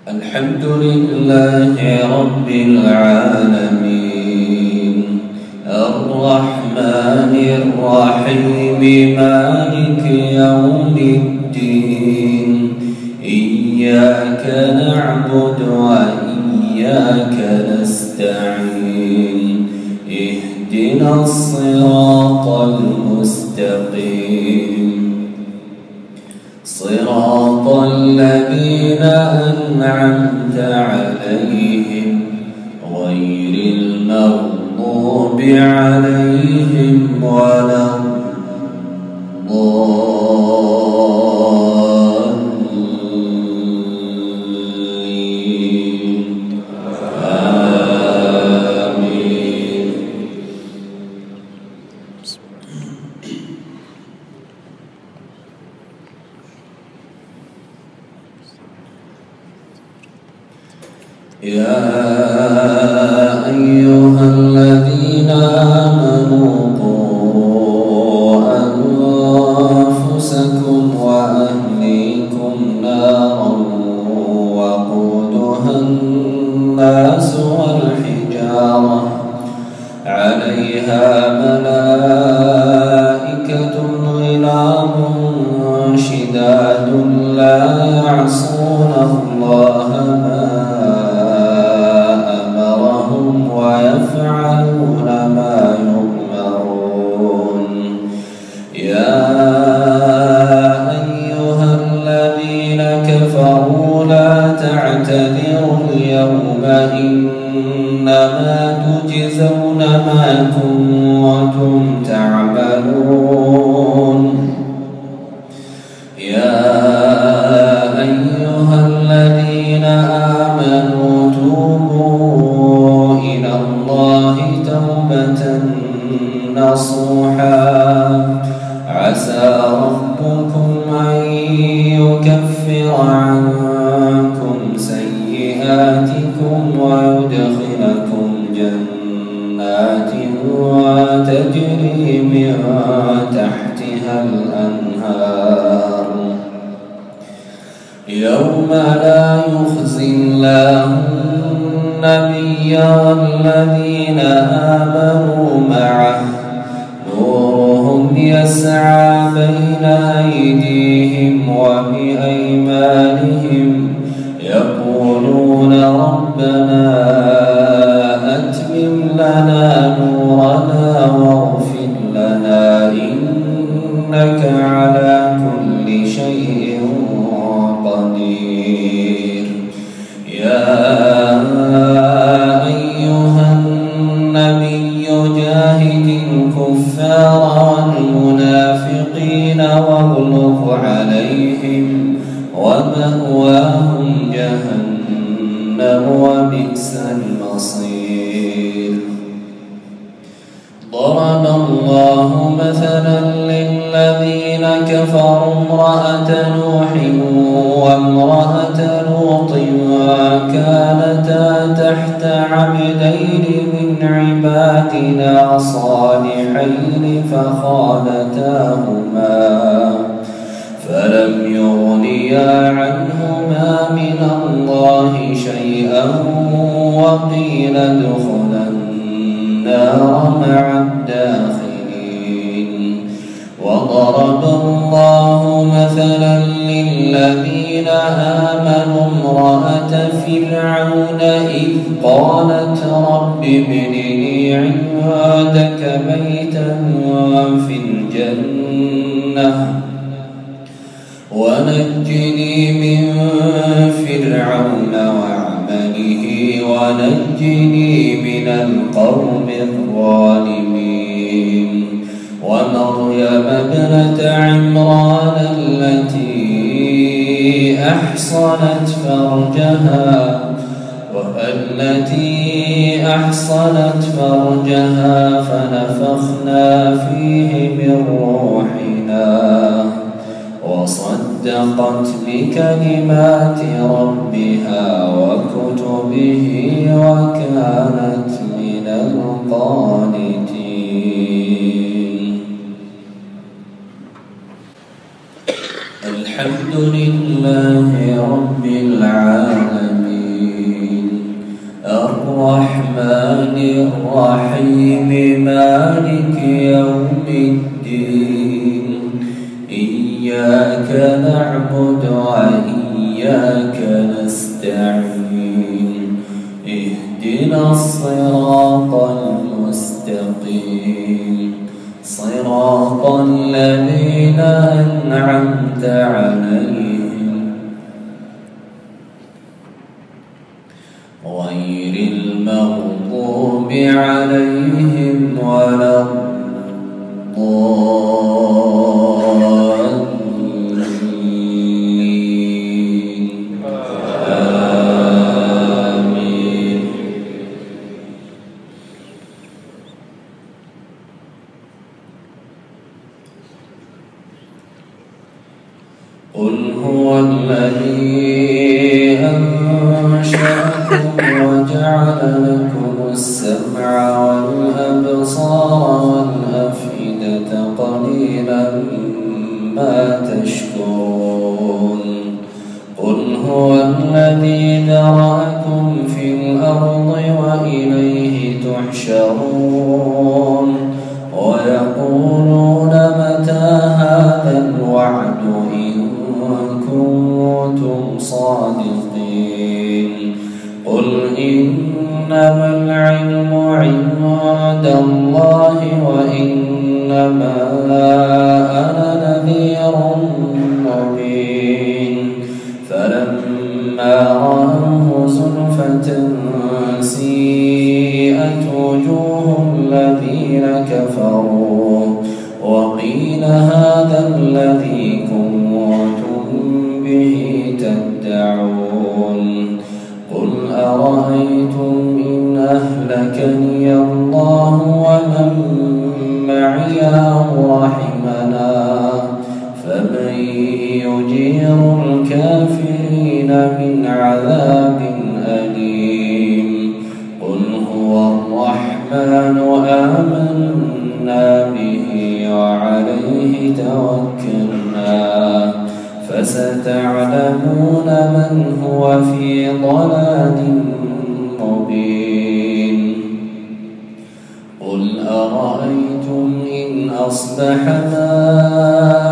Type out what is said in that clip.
الحمد لله رب العالمين الرحمن الرحيم مالك يوم الدين إياك نعبد وإياك نستعين اهدنا الصراط المستقيم صراط الذين أنعمت عليهم غير المغضوب عليهم ولا الضالين آمين. يا أيها الذين آمنوا قوا أنفسكم وأهليكم نارا وقودها الناس والحجارة عليها ملائكة غلاظ شداد لا يعصون الله ما ويفعلون ما يؤمرون. يا أيها الذين كفروا لا تعتذروا اليوم إنما تجزون ما كنتم تعملون. يا أيها الذين آمنوا توبوا إلى الله توبة نصوحا عسى ربكم أن يكفر عنكم سيئاتكم ويدخلكم جنات تجري من تحتها الأنهار يوم لا يخزي الله النبي والذين آمنوا معه نورهم يسعى بين أيديهم وبأيمانهم يقولون ربنا أتمم لنا نورنا واغفر لنا إنك على كل شيء قدير. يا أيها النبي جاهد الكفار والمنافقين واغلظ عليهم ومأواهم جهنم وبئس المصير. ضرب الله مثلا للذين كفروا امرأة نوح وامرأة لوط كانتا تحت عبدين من عبادنا صالحين فخانتاهما فلم يغنيا عنهما من الله شيئا وقيل ادخلا النار مع الداخلين. وضرب الله مثلا للذين آمنوا امرأة فرعون إذ قالت رب ابن لي عندك بيتا في الجنة ونجني من فرعون وعمله ونجني من القوم الظالمين. ومريم ابنة عمران التي أحصنت فرجها فنفخنا فيه من روحنا وصدقت بكلمات ربها وكتبه وكانت من القانتين. الحمد لله رب العالمين الرحمن الرحيم مالك يوم الدين إياك نعبد وإياك نستعين اهدنا الصراط المستقيم صراط الذين أنعمت عليهم غير المغضوب عليهم ولا الضالين آمين. قل هو الذي أنشأكم وجعل لكم السمع والأبصار والأفئدة قليلا ما تشكرون. قل هو الذي ذرأكم في الأرض وإليه تحشرون ويقولون متى هذا الوعد إن كنتم صادقين. قل إنما العلم عند الله وإنما أنا نذير مبين. فلما رأوه زلفة سيئت وجوه الذين كفروا وقيل هذا الذي كنتم به تدعون. قل أرأيتم إن أهلكني الله ومن معي أو رحمنا فمن يجير الكافرين من عذاب أليم. قل هو الرحمن آمنا به وعليه توكلنا فستعلمون من هو في ضلال مبين. قل أرأيتم إن أصبح ماؤكم